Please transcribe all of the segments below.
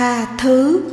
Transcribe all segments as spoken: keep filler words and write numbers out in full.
Tha thứ.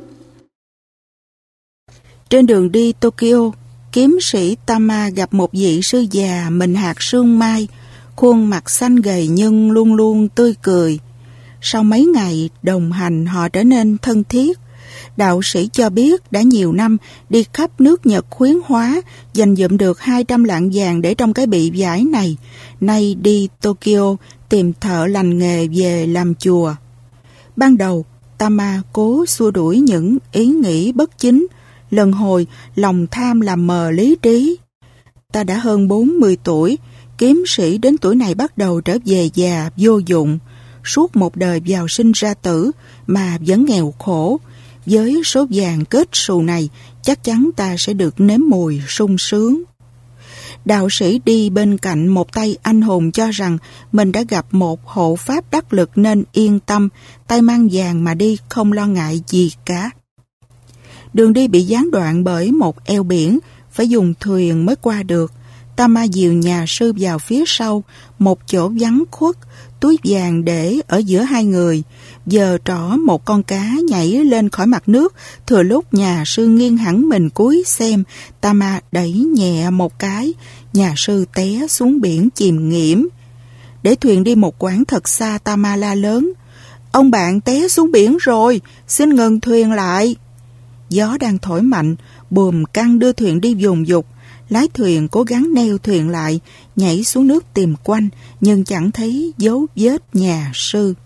Trên đường đi Tokyo, kiếm sĩ Tama gặp một vị sư già mình hạt sương mai, khuôn mặt xanh gầy nhưng luôn luôn tươi cười. Sau mấy ngày đồng hành, họ trở nên thân thiết. Đạo sĩ cho biết đã nhiều năm đi khắp nước Nhật khuyến hóa, dành dụm được hai trăm lạng vàng để trong cái bị vải này. Nay đi Tokyo tìm thợ lành nghề về làm chùa. Ban đầu, Tama cố xua đuổi những ý nghĩ bất chính, lần hồi lòng tham làm mờ lý trí. Ta đã hơn bốn mươi tuổi, kiếm sĩ đến tuổi này bắt đầu trở về già vô dụng. Suốt một đời vào sinh ra tử mà vẫn nghèo khổ. Với số vàng kết xù này, chắc chắn ta sẽ được nếm mùi sung sướng. Đạo sĩ đi bên cạnh một tay anh hùng cho rằng mình đã gặp một hộ pháp đắc lực nên yên tâm, tay mang vàng mà đi không lo ngại gì cả. Đường đi bị gián đoạn bởi một eo biển, phải dùng thuyền mới qua được. Tama dìu nhà sư vào phía sau, một chỗ vắng khuất, túi vàng để ở giữa hai người. Giờ trỏ một con cá nhảy lên khỏi mặt nước, thừa lúc nhà sư nghiêng hẳn mình cúi xem, Tama đẩy nhẹ một cái, nhà sư té xuống biển chìm nghiễm. Để thuyền đi một quãng thật xa, Tama la lớn: "Ông bạn té xuống biển rồi, xin ngừng thuyền lại." Gió đang thổi mạnh, buồm căng đưa thuyền đi dồn dục. Lái thuyền cố gắng neo thuyền lại, nhảy xuống nước tìm quanh, nhưng chẳng thấy dấu vết nhà sư.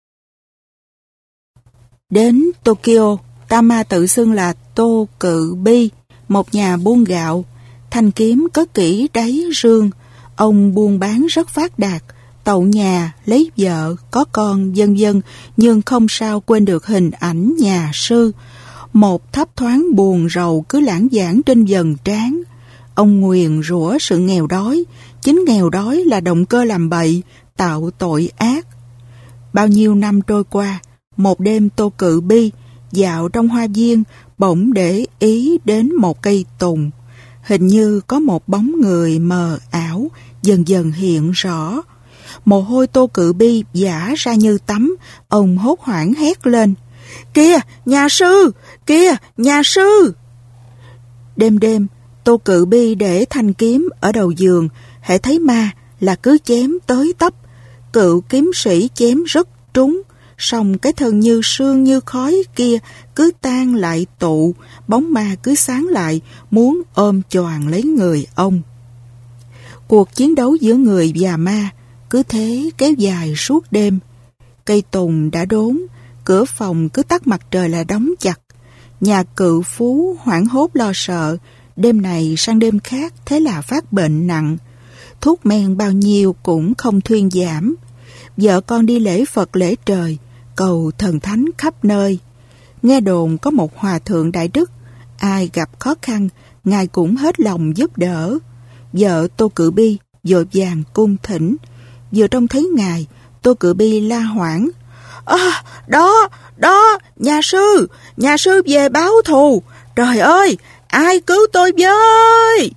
Đến Tokyo, Tama tự xưng là Tô Cự Bi, một nhà buôn gạo. Thanh kiếm cất kỹ đáy rương. Ông buôn bán rất phát đạt, tậu nhà, lấy vợ, có con, vân vân, nhưng không sao quên được hình ảnh nhà sư. Một thấp thoáng buồn rầu cứ lãng vảng trên vầng trán. Ông nguyền rủa sự nghèo đói, chính nghèo đói là động cơ làm bậy, tạo tội ác. Bao nhiêu năm trôi qua, một đêm Tô Cự Bi dạo trong hoa viên, bỗng để ý đến một cây tùng. Hình như có một bóng người mờ ảo dần dần hiện rõ. Mồ hôi Tô Cự Bi vã ra như tắm, ông hốt hoảng hét lên: "Kìa, nhà sư! Kìa, nhà sư!" Đêm đêm, Tô Cự Bi để thanh kiếm ở đầu giường, hễ thấy ma là cứ chém tới tấp. Cựu kiếm sĩ chém rất trúng, song cái thân như sương như khói kia cứ tan lại tụ, bóng ma cứ sáng lại, muốn ôm choàng lấy người ông. Cuộc chiến đấu giữa người và ma cứ thế kéo dài suốt đêm. Cây tùng đã đốn, cửa phòng cứ tắt mặt trời là đóng chặt. Nhà cự phú hoảng hốt lo sợ, đêm này sang đêm khác thế là phát bệnh nặng. Thuốc men bao nhiêu cũng không thuyên giảm. Vợ con đi lễ Phật lễ trời, cầu thần thánh khắp nơi. Nghe đồn có một hòa thượng đại đức, ai gặp khó khăn, ngài cũng hết lòng giúp đỡ. Vợ Tô Cự Bi vội vàng cung thỉnh. Vừa trông thấy ngài, Tô Cự Bi la hoảng: "À, đó, đó, nhà sư, nhà sư về báo thù. Trời ơi, ai cứu tôi với!"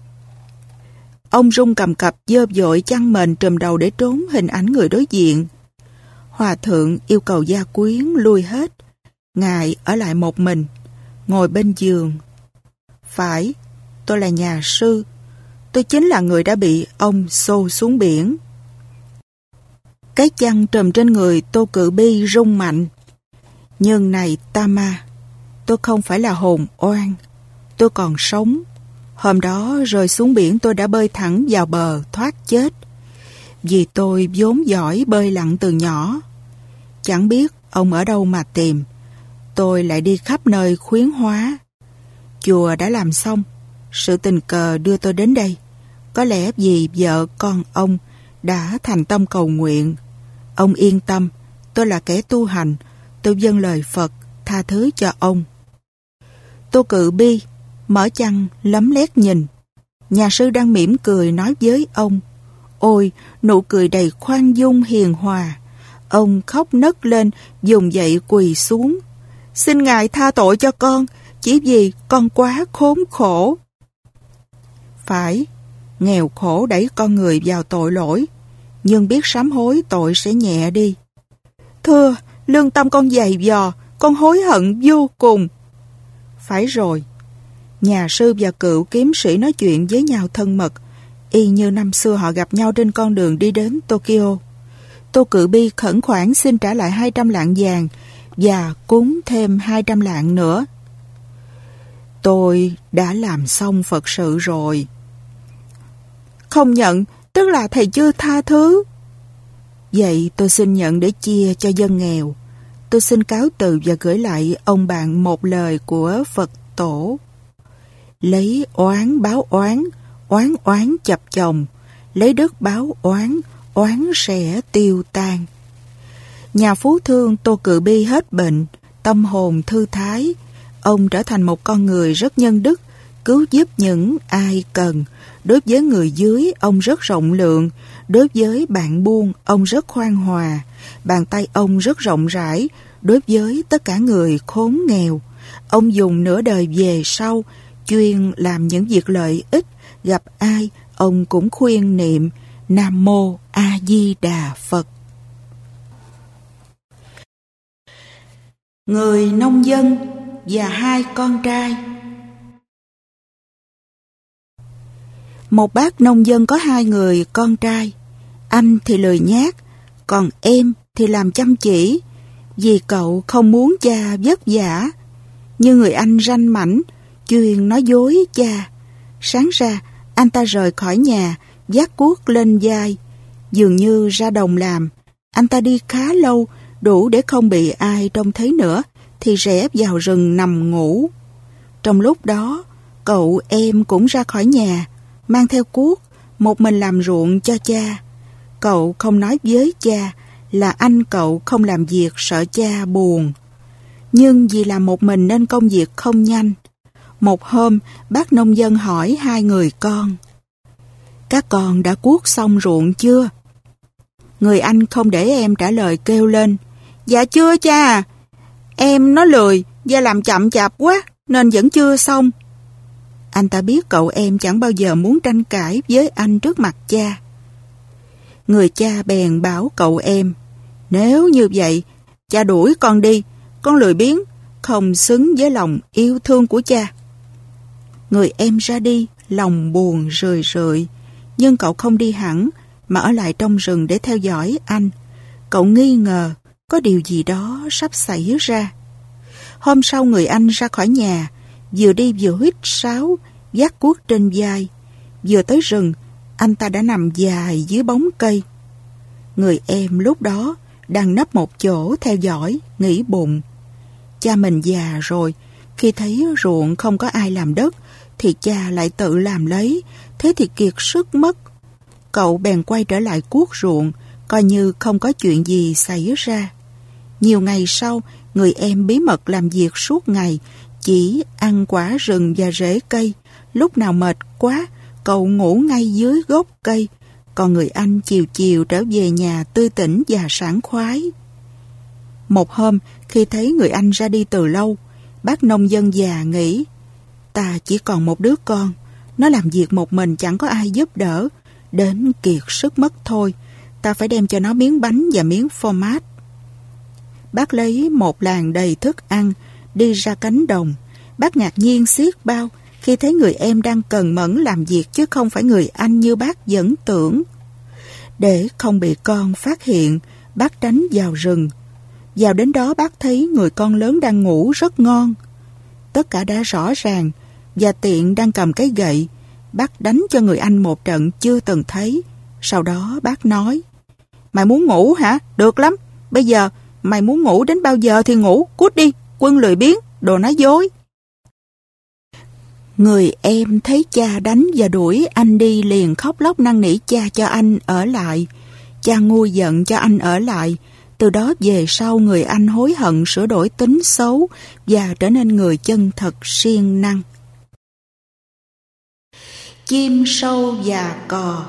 Ông run cầm cập dơ vội chăn mền trùm đầu để trốn hình ảnh người đối diện. Hòa thượng yêu cầu gia quyến lui hết. Ngài ở lại một mình, ngồi bên giường. "Phải, tôi là nhà sư. Tôi chính là người đã bị ông xô xuống biển." Cái chăn trùm trên người Tô Cự Bi rung mạnh. "Nhưng này Tama, tôi không phải là hồn oan. Tôi còn sống. Hôm đó rơi xuống biển tôi đã bơi thẳng vào bờ thoát chết. Vì tôi vốn giỏi bơi lặn từ nhỏ. Chẳng biết ông ở đâu mà tìm. Tôi lại đi khắp nơi khuyến hóa. Chùa đã làm xong, sự tình cờ đưa tôi đến đây. Có lẽ vì vợ con ông đã thành tâm cầu nguyện. Ông yên tâm, tôi là kẻ tu hành, tôi vâng lời Phật, tha thứ cho ông." Tô Cự Bi mở chăn lấm lét nhìn. Nhà sư đang mỉm cười nói với ông. Ôi, nụ cười đầy khoan dung hiền hòa. Ông khóc nấc lên, dùng dậy quỳ xuống. "Xin Ngài tha tội cho con, chỉ vì con quá khốn khổ." Phải, nghèo khổ đẩy con người vào tội lỗi, nhưng biết sám hối tội sẽ nhẹ đi. "Thưa, lương tâm con dày vò, con hối hận vô cùng. Phải rồi. Nhà sư và cựu kiếm sĩ nói chuyện với nhau thân mật, y như năm xưa họ gặp nhau trên con đường đi đến Tokyo. Tô Cự Bi khẩn khoản xin trả lại hai trăm lạng vàng và cúng thêm hai trăm lạng nữa. Tôi đã làm xong Phật sự rồi. Không nhận, tức là thầy chưa tha thứ. Vậy tôi xin nhận để chia cho dân nghèo. Tôi xin cáo từ và gửi lại ông bạn một lời của Phật tổ. Lấy oán báo oán, oán oán chập chồng. Lấy đức báo oán, oán sẽ tiêu tan. Nhà phú thương Tô Cự Bi hết bệnh, tâm hồn thư thái. Ông trở thành một con người rất nhân đức, cứu giúp những ai cần. Đối với người dưới, ông rất rộng lượng. Đối với bạn buôn, ông rất khoan hòa. Bàn tay ông rất rộng rãi. Đối với tất cả người khốn nghèo, ông dùng nửa đời về sau chuyên làm những việc lợi ích. Gặp ai, ông cũng khuyên niệm Nam Mô A Di Đà Phật. Người nông dân và hai con trai. Một bác nông dân có hai người con trai. Anh thì lười nhác, còn em thì làm chăm chỉ, vì cậu không muốn cha vất vả. Như người anh ranh mãnh, chuyên nói dối cha. Sáng ra, anh ta rời khỏi nhà, vác cuốc lên vai. Dường như ra đồng làm, anh ta đi khá lâu, đủ để không bị ai trông thấy nữa, thì rẽ vào rừng nằm ngủ. Trong lúc đó, cậu em cũng ra khỏi nhà, mang theo cuốc, một mình làm ruộng cho cha. Cậu không nói với cha là anh cậu không làm việc sợ cha buồn. Nhưng vì làm một mình nên công việc không nhanh. Một hôm, bác nông dân hỏi hai người con: Các con đã cuốc xong ruộng chưa? Người anh không để em trả lời, kêu lên: Dạ chưa cha. Em nó lười và làm chậm chạp quá nên vẫn chưa xong. Anh ta biết cậu em chẳng bao giờ muốn tranh cãi với anh trước mặt cha. Người cha bèn bảo cậu em: Nếu như vậy, cha đuổi con đi. Con lười biếng, không xứng với lòng yêu thương của cha. Người em ra đi, lòng buồn rười rượi. Nhưng cậu không đi hẳn, mà ở lại trong rừng để theo dõi anh. Cậu nghi ngờ có điều gì đó sắp xảy ra. Hôm sau người anh ra khỏi nhà, vừa đi vừa huýt sáo, vác cuốc trên vai. Vừa tới rừng, anh ta đã nằm dài dưới bóng cây. Người em lúc đó đang nấp một chỗ theo dõi, nghĩ bụng: Cha mình già rồi, khi thấy ruộng không có ai làm đất, thì cha lại tự làm lấy, thế thì kiệt sức mất. Cậu bèn quay trở lại cuốc ruộng, coi như không có chuyện gì xảy ra. Nhiều ngày sau, người em bí mật làm việc suốt ngày, chỉ ăn quả rừng và rễ cây. Lúc nào mệt quá, cậu ngủ ngay dưới gốc cây, còn người anh chiều chiều trở về nhà tươi tỉnh và sảng khoái. Một hôm, khi thấy người anh ra đi từ lâu, bác nông dân già nghĩ: Ta chỉ còn một đứa con, nó làm việc một mình chẳng có ai giúp đỡ, đến kiệt sức mất thôi. Ta phải đem cho nó miếng bánh và miếng phô mát. Bác lấy một làng đầy thức ăn, đi ra cánh đồng. Bác ngạc nhiên xiết bao khi thấy người em đang cần mẫn làm việc, chứ không phải người anh như bác vẫn tưởng. Để không bị con phát hiện, bác tránh vào rừng. Vào đến đó bác thấy người con lớn đang ngủ rất ngon. Tất cả đã rõ ràng, và tiện đang cầm cái gậy, bác đánh cho người anh một trận chưa từng thấy. Sau đó bác nói: Mày muốn ngủ hả? Được lắm. Bây giờ mày muốn ngủ đến bao giờ thì ngủ, cút đi, quân lười biếng, đồ nói dối. Người em thấy cha đánh và đuổi anh đi liền khóc lóc năn nỉ cha cho anh ở lại. Cha nguôi giận cho anh ở lại. Từ đó về sau, người anh hối hận sửa đổi tính xấu và trở nên người chân thật siêng năng. Chim sâu và cò.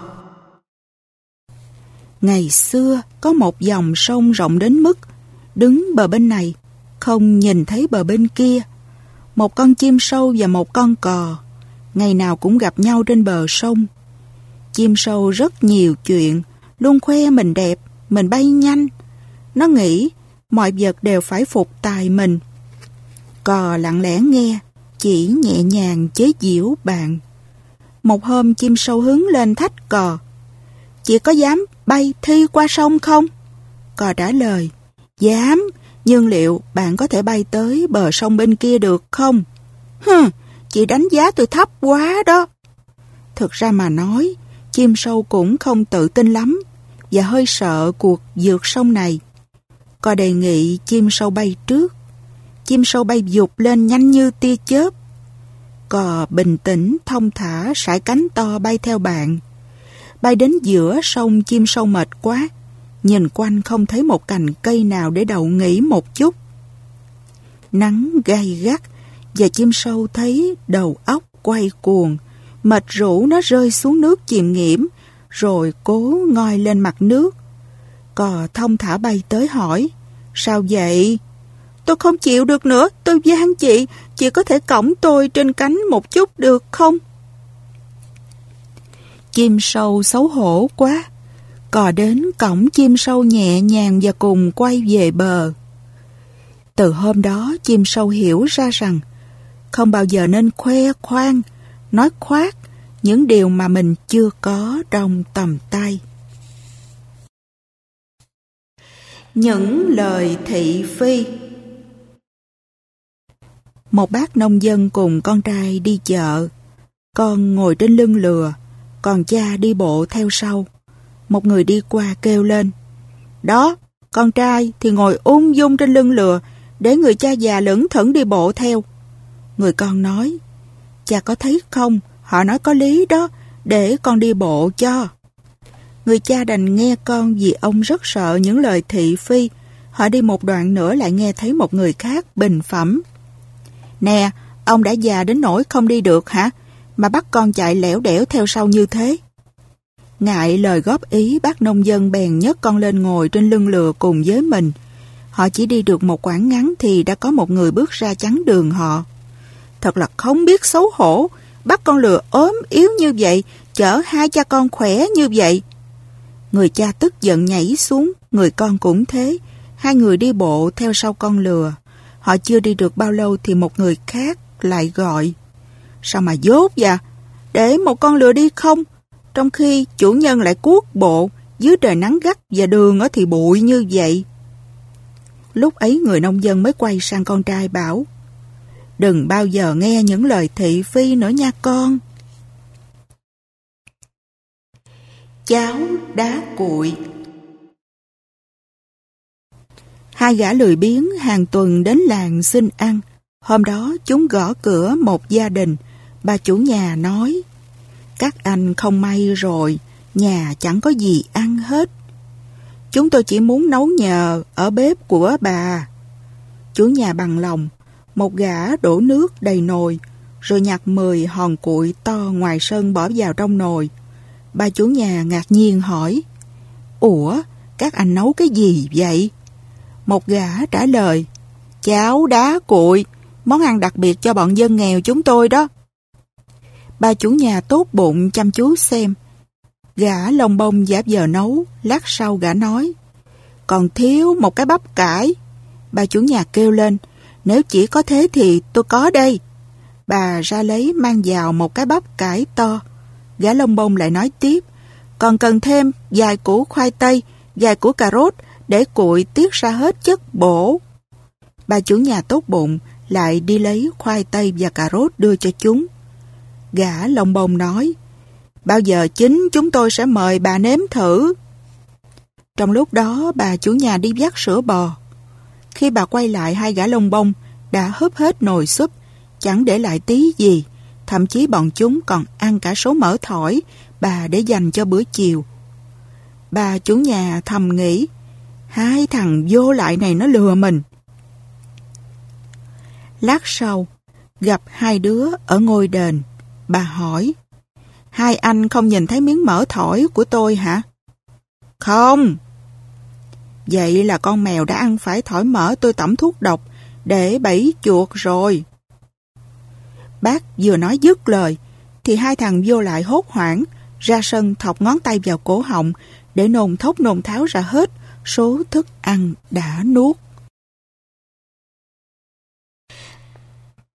Ngày xưa có một dòng sông rộng đến mức đứng bờ bên này không nhìn thấy bờ bên kia. Một con chim sâu và một con cò ngày nào cũng gặp nhau trên bờ sông. Chim sâu rất nhiều chuyện, luôn khoe mình đẹp, mình bay nhanh. Nó nghĩ mọi vật đều phải phục tài mình. Cò lặng lẽ nghe, chỉ nhẹ nhàng chế giễu bạn. Một hôm chim sâu hướng lên thách cò: "Chị có dám bay thi qua sông không?" Cò trả lời: "Dám, nhưng liệu bạn có thể bay tới bờ sông bên kia được không?" "Hừ, chị đánh giá tôi thấp quá đó." Thực ra mà nói, chim sâu cũng không tự tin lắm và hơi sợ cuộc vượt sông này. Cò đề nghị chim sâu bay trước. Chim sâu bay vụt lên nhanh như tia chớp. Cò bình tĩnh, thong thả sải cánh to bay theo bạn. Bay đến giữa sông, chim sâu mệt quá, nhìn quanh không thấy một cành cây nào để đậu nghỉ một chút. Nắng gay gắt và chim sâu thấy đầu óc quay cuồng, mệt rũ nó rơi xuống nước chìm nghiễm, rồi cố ngoi lên mặt nước. Cò thong thả bay tới hỏi: "Sao vậy?" "Tôi không chịu được nữa, tôi van chị, chị có thể cõng tôi trên cánh một chút được không?" Chim sâu xấu hổ quá. Cò đến cõng chim sâu nhẹ nhàng và cùng quay về bờ. Từ hôm đó chim sâu hiểu ra rằng không bao giờ nên khoe khoang, nói khoác những điều mà mình chưa có trong tầm tay. Những lời thị phi. Một bác nông dân cùng con trai đi chợ. Con ngồi trên lưng lừa, còn cha đi bộ theo sau. Một người đi qua kêu lên: "Đó, con trai thì ngồi ung dung trên lưng lừa, để người cha già lững thững đi bộ theo." Người con nói: "Cha có thấy không, họ nói có lý đó, để con đi bộ cho." Người cha đành nghe con vì ông rất sợ những lời thị phi. Họ đi một đoạn nữa lại nghe thấy một người khác bình phẩm: "Nè, ông đã già đến nỗi không đi được hả, mà bắt con chạy lẻo đẻo theo sau như thế?" Ngại lời góp ý, bác nông dân bèn nhấc con lên ngồi trên lưng lừa cùng với mình. Họ chỉ đi được một quãng ngắn thì đã có một người bước ra chắn đường họ. "Thật là không biết xấu hổ, bắt con lừa ốm yếu như vậy, chở hai cha con khỏe như vậy." Người cha tức giận nhảy xuống, người con cũng thế. Hai người đi bộ theo sau con lừa. Họ chưa đi được bao lâu thì một người khác lại gọi: "Sao mà dốt vậy? Để một con lừa đi không? Trong khi chủ nhân lại cuốc bộ dưới trời nắng gắt và đường thì bụi như vậy." Lúc ấy người nông dân mới quay sang con trai bảo: "Đừng bao giờ nghe những lời thị phi nữa nha con." Cháo đá cuội. Hai gã lười biếng hàng tuần đến làng xin ăn. Hôm đó chúng gõ cửa một gia đình. Bà chủ nhà nói: "Các anh không may rồi, nhà chẳng có gì ăn hết. Chúng tôi chỉ muốn nấu nhờ ở bếp của bà." Chủ nhà bằng lòng. Một gã đổ nước đầy nồi, rồi nhặt mười hòn cuội to ngoài sân bỏ vào trong nồi. Bà chủ nhà ngạc nhiên hỏi: "Ủa, các anh nấu cái gì vậy?" Một gã trả lời: "Cháo đá cuội, món ăn đặc biệt cho bọn dân nghèo chúng tôi đó." Bà chủ nhà tốt bụng chăm chú xem. Gã lông bông giả vờ nấu. Lát sau gã nói: "Còn thiếu một cái bắp cải." Bà chủ nhà kêu lên: "Nếu chỉ có thế thì tôi có đây." Bà ra lấy mang vào một cái bắp cải to. Gã lông bông lại nói tiếp: "Còn cần thêm vài củ khoai tây, vài củ cà rốt để cuội tiết ra hết chất bổ." Bà chủ nhà tốt bụng lại đi lấy khoai tây và cà rốt đưa cho chúng. Gã lông bông nói: "Bao giờ chính chúng tôi sẽ mời bà nếm thử." Trong lúc đó bà chủ nhà đi vắt sữa bò. Khi bà quay lại, hai gã lông bông đã húp hết nồi súp, chẳng để lại tí gì. Thậm chí bọn chúng còn ăn cả số mỡ thỏi bà để dành cho bữa chiều. Bà chủ nhà thầm nghĩ: hai thằng vô lại này nó lừa mình. Lát sau, gặp hai đứa ở ngôi đền. Bà hỏi: "Hai anh không nhìn thấy miếng mỡ thỏi của tôi hả?" "Không." "Vậy là con mèo đã ăn phải thỏi mỡ tôi tẩm thuốc độc để bẫy chuột rồi." Bác vừa nói dứt lời thì hai thằng vô lại hốt hoảng ra sân thọc ngón tay vào cổ họng để nôn thốc nôn tháo ra hết số thức ăn đã nuốt.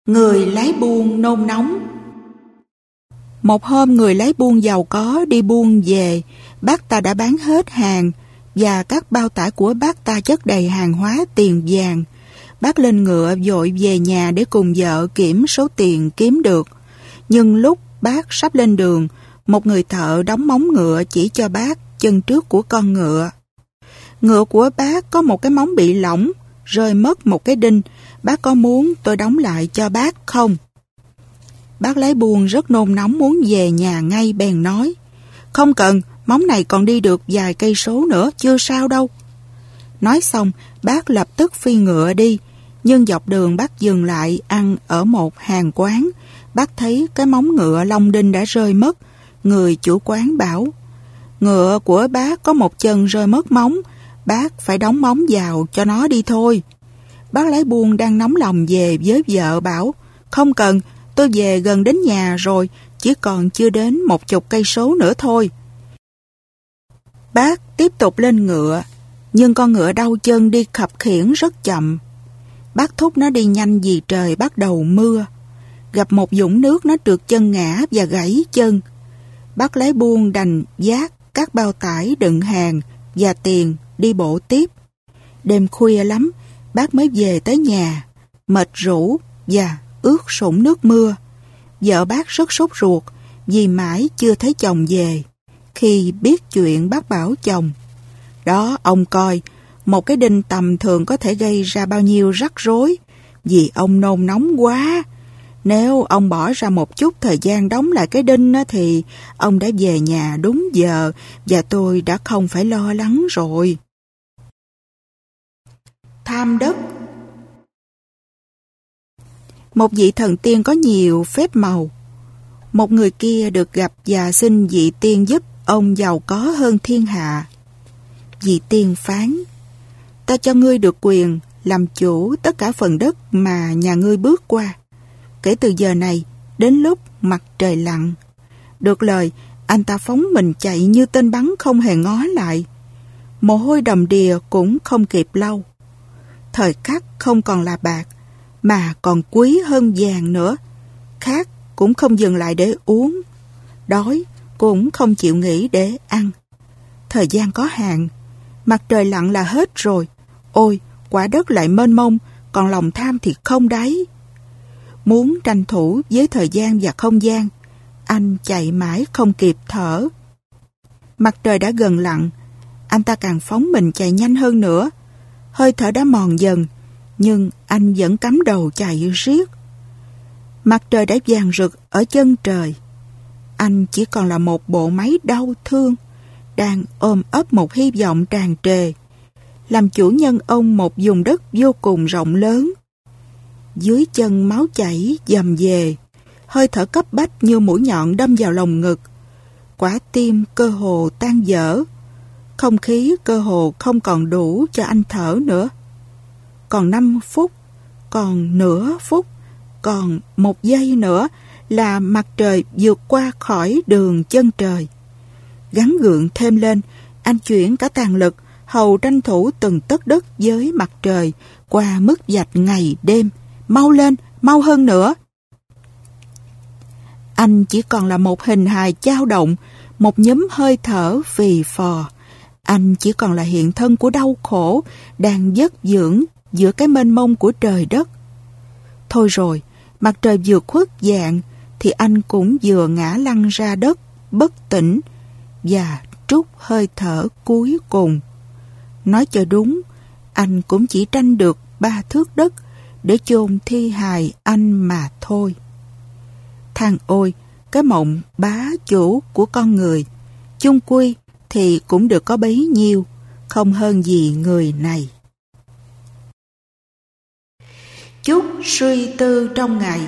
Người lái buôn nôn nóng. Một hôm người lái buôn giàu có đi buôn về, bác ta đã bán hết hàng và các bao tải của bác ta chất đầy hàng hóa tiền vàng. Bác lên ngựa vội về nhà để cùng vợ kiểm số tiền kiếm được. Nhưng lúc bác sắp lên đường, một người thợ đóng móng ngựa chỉ cho bác chân trước của con ngựa. Ngựa của bác có một cái móng bị lỏng, rơi mất một cái đinh. Bác có muốn tôi đóng lại cho bác không? Bác lái buôn rất nôn nóng muốn về nhà ngay, bèn nói: Không cần, móng này còn đi được vài cây số nữa, chưa sao đâu. Nói xong, bác lập tức phi ngựa đi. Nhưng dọc đường bác dừng lại ăn ở một hàng quán. Bác thấy cái móng ngựa long đinh đã rơi mất. Người chủ quán bảo: Ngựa của bác có một chân rơi mất móng, bác phải đóng móng vào cho nó đi thôi. Bác lái buôn đang nóng lòng về với vợ bảo: Không cần, tôi về gần đến nhà rồi, chỉ còn chưa đến một chục cây số nữa thôi. Bác tiếp tục lên ngựa, nhưng con ngựa đau chân đi khập khiễng rất chậm. Bác thúc nó đi nhanh vì trời bắt đầu mưa. Gặp một vũng nước nó trượt chân ngã và gãy chân. Bác lái buôn đành vác các bao tải đựng hàng và tiền đi bộ tiếp. Đêm khuya lắm, bác mới về tới nhà, mệt rũ và ướt sũng nước mưa. Vợ bác rất sốt ruột vì mãi chưa thấy chồng về. Khi biết chuyện, bác bảo chồng: Đó, ông coi, một cái đinh tầm thường có thể gây ra bao nhiêu rắc rối, vì ông nôn nóng quá. Nếu ông bỏ ra một chút thời gian đóng lại cái đinh thì ông đã về nhà đúng giờ và tôi đã không phải lo lắng rồi. Tham đất. Một vị thần tiên có nhiều phép màu. Một người kia được gặp và xin vị tiên giúp ông giàu có hơn thiên hạ. Vị tiên phán: Ta cho ngươi được quyền làm chủ tất cả phần đất mà nhà ngươi bước qua, kể từ giờ này đến lúc mặt trời lặn. Được lời, anh ta phóng mình chạy như tên bắn không hề ngó lại. Mồ hôi đầm đìa cũng không kịp lau. Thời khắc không còn là bạc, mà còn quý hơn vàng nữa. Khát cũng không dừng lại để uống, đói cũng không chịu nghỉ để ăn. Thời gian có hạn, mặt trời lặn là hết rồi. Ôi, quả đất lại mênh mông, còn lòng tham thì không đáy. Muốn tranh thủ với thời gian và không gian, anh chạy mãi không kịp thở. Mặt trời đã gần lặn, anh ta càng phóng mình chạy nhanh hơn nữa. Hơi thở đã mòn dần, nhưng anh vẫn cắm đầu chạy riết. Mặt trời đã vàng rực ở chân trời. Anh chỉ còn là một bộ máy đau thương, đang ôm ấp một hy vọng tràn trề, làm chủ nhân ông một vùng đất vô cùng rộng lớn. Dưới chân máu chảy dầm về, hơi thở cấp bách như mũi nhọn đâm vào lồng ngực. Quả tim cơ hồ tan vỡ, không khí cơ hồ không còn đủ cho anh thở nữa. Còn năm phút, còn nửa phút, còn một giây nữa là mặt trời vượt qua khỏi đường chân trời. Gắng gượng thêm lên, anh chuyển cả tàn lực hầu tranh thủ từng tấc đất với mặt trời qua mức vạch ngày đêm. Mau lên, mau hơn nữa. Anh chỉ còn là một hình hài dao động, một nhúm hơi thở phì phò. Anh chỉ còn là hiện thân của đau khổ đang vất dưỡng giữa cái mênh mông của trời đất. Thôi rồi, mặt trời vừa khuất dạng thì anh cũng vừa ngã lăn ra đất bất tỉnh và trút hơi thở cuối cùng. Nói cho đúng, anh cũng chỉ tranh được ba thước đất để chôn thi hài anh mà thôi. Than ôi, cái mộng bá chủ của con người, chung quy thì cũng được có bấy nhiêu, không hơn gì người này. Chút suy tư trong ngày.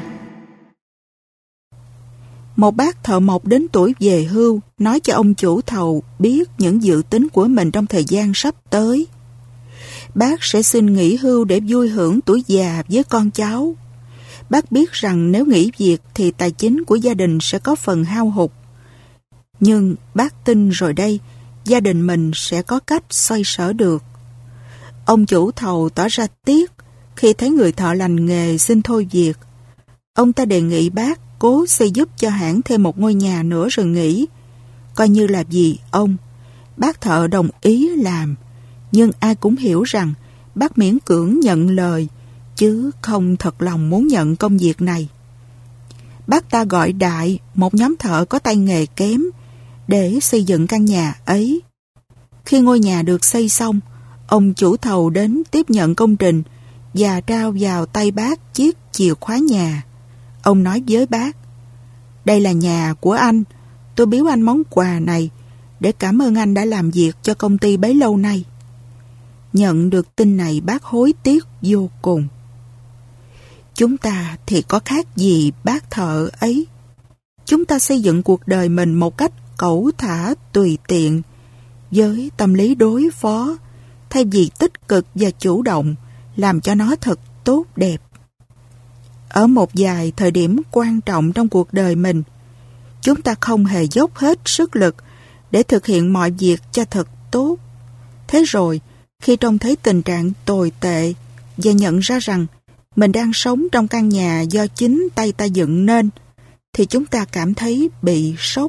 Một bác thợ mộc đến tuổi về hưu nói cho ông chủ thầu biết những dự tính của mình trong thời gian sắp tới. Bác sẽ xin nghỉ hưu để vui hưởng tuổi già với con cháu. Bác biết rằng nếu nghỉ việc thì tài chính của gia đình sẽ có phần hao hụt. Nhưng bác tin rồi đây, gia đình mình sẽ có cách xoay sở được. Ông chủ thầu tỏ ra tiếc khi thấy người thợ lành nghề xin thôi việc. Ông ta đề nghị bác cố xây giúp cho hãng thêm một ngôi nhà nữa rồi nghỉ. Coi như là vì ông. Bác thợ đồng ý làm, nhưng ai cũng hiểu rằng bác miễn cưỡng nhận lời, chứ không thật lòng muốn nhận công việc này. Bác ta gọi đại một nhóm thợ có tay nghề kém để xây dựng căn nhà ấy. Khi ngôi nhà được xây xong, ông chủ thầu đến tiếp nhận công trình và trao vào tay bác chiếc chìa khóa nhà. Ông nói với bác: "Đây là nhà của anh, tôi biếu anh món quà này để cảm ơn anh đã làm việc cho công ty bấy lâu nay." Nhận được tin này, bác hối tiếc vô cùng. Chúng ta thì có khác gì bác thợ ấy. Chúng ta xây dựng cuộc đời mình một cách cẩu thả tùy tiện, với tâm lý đối phó, thay vì tích cực và chủ động, làm cho nó thật tốt đẹp. Ở một vài thời điểm quan trọng trong cuộc đời mình, chúng ta không hề dốc hết sức lực để thực hiện mọi việc cho thật tốt. Thế rồi, khi trông thấy tình trạng tồi tệ và nhận ra rằng mình đang sống trong căn nhà do chính tay ta dựng nên, thì chúng ta cảm thấy bị sốc.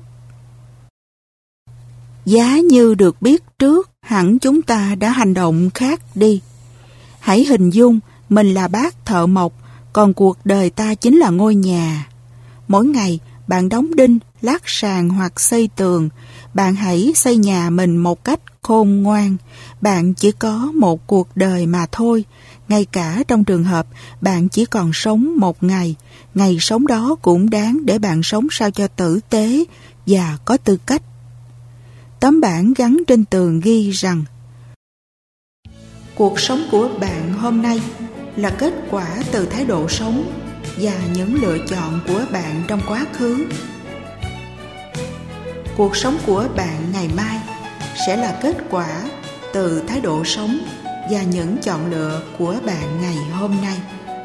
Giá như được biết trước, hẳn chúng ta đã hành động khác đi. Hãy hình dung mình là bác thợ mộc, còn cuộc đời ta chính là ngôi nhà. Mỗi ngày bạn đóng đinh, lát sàn hoặc xây tường. Bạn hãy xây nhà mình một cách khôn ngoan. Bạn chỉ có một cuộc đời mà thôi. Ngay cả trong trường hợp bạn chỉ còn sống một ngày, ngày sống đó cũng đáng để bạn sống sao cho tử tế và có tư cách. Tấm bảng gắn trên tường ghi rằng: cuộc sống của bạn hôm nay là kết quả từ thái độ sống và những lựa chọn của bạn trong quá khứ. Cuộc sống của bạn ngày mai sẽ là kết quả từ thái độ sống và những chọn lựa của bạn ngày hôm nay.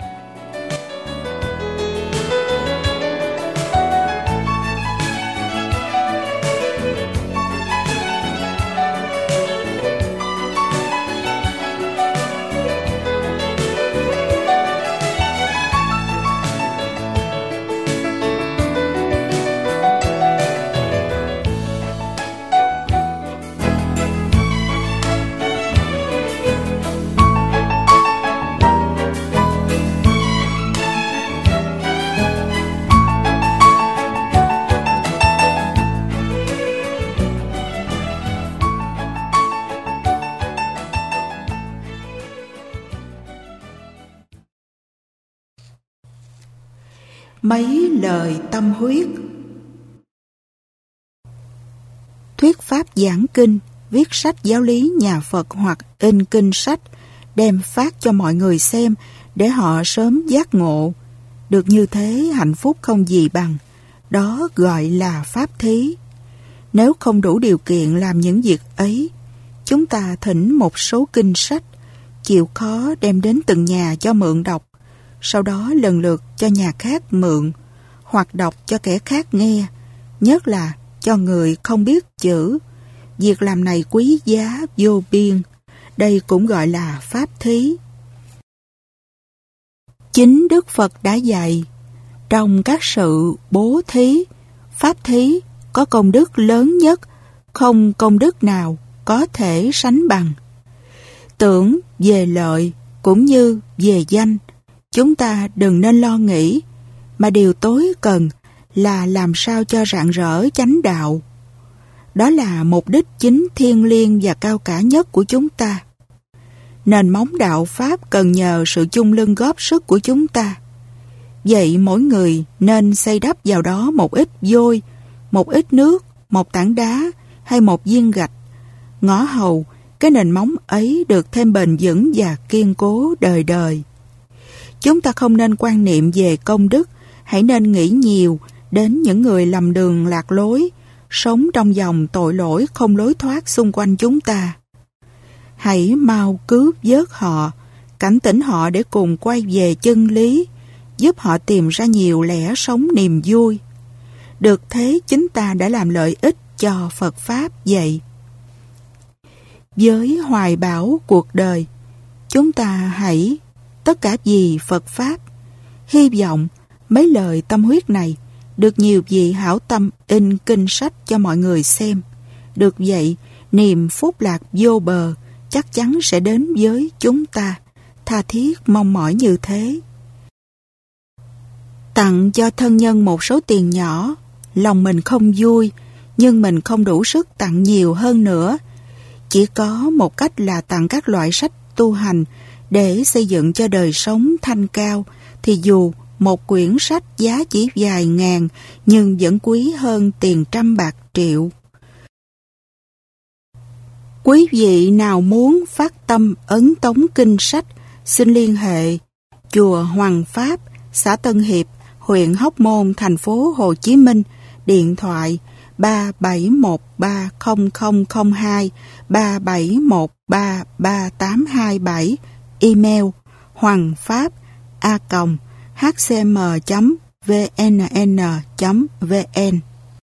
Mấy lời tâm huyết. Thuyết pháp giảng kinh, viết sách giáo lý nhà Phật hoặc in kinh sách, đem phát cho mọi người xem để họ sớm giác ngộ. Được như thế hạnh phúc không gì bằng. Đó gọi là pháp thí. Nếu không đủ điều kiện làm những việc ấy, chúng ta thỉnh một số kinh sách, chịu khó đem đến từng nhà cho mượn đọc, sau đó lần lượt cho nhà khác mượn, hoặc đọc cho kẻ khác nghe, nhất là cho người không biết chữ. Việc làm này quý giá vô biên. Đây cũng gọi là pháp thí. Chính Đức Phật đã dạy, trong các sự bố thí, pháp thí có công đức lớn nhất, không công đức nào có thể sánh bằng. Tưởng về lợi cũng như về danh, chúng ta đừng nên lo nghĩ, mà điều tối cần là làm sao cho rạng rỡ chánh đạo. Đó là mục đích chính thiêng liêng và cao cả nhất của chúng ta. Nền móng đạo Pháp cần nhờ sự chung lưng góp sức của chúng ta. Vậy mỗi người nên xây đắp vào đó một ít vôi, một ít nước, một tảng đá hay một viên gạch. Ngõ hầu, cái nền móng ấy được thêm bền vững và kiên cố đời đời. Chúng ta không nên quan niệm về công đức, hãy nên nghĩ nhiều đến những người lầm đường lạc lối, sống trong dòng tội lỗi không lối thoát xung quanh chúng ta. Hãy mau cứu vớt họ, cảnh tỉnh họ để cùng quay về chân lý, giúp họ tìm ra nhiều lẽ sống niềm vui. Được thế chính ta đã làm lợi ích cho Phật Pháp vậy. Với hoài bão cuộc đời, chúng ta hãy tất cả vì Phật Pháp, hy vọng Mấy lời tâm huyết này được nhiều vị hảo tâm in kinh sách cho mọi người xem. Được vậy, niềm phúc lạc vô bờ chắc chắn sẽ đến với chúng ta. Tha thiết mong mỏi như thế. Tặng cho thân nhân một số tiền nhỏ, lòng mình không vui, nhưng mình không đủ sức tặng nhiều hơn nữa. Chỉ có một cách là tặng các loại sách tu hành để xây dựng cho đời sống thanh cao, thì dù một quyển sách giá chỉ vài ngàn nhưng vẫn quý hơn tiền trăm bạc triệu. Quý vị nào muốn phát tâm ấn tống kinh sách, xin liên hệ chùa Hoàng Pháp, xã Tân Hiệp, huyện Hóc Môn, thành phố Hồ Chí Minh, điện thoại ba bảy một ba không không không hai, ba bảy một ba ba tám hai bảy, email hoàng pháp a còng h c m chấm v n n chấm v n.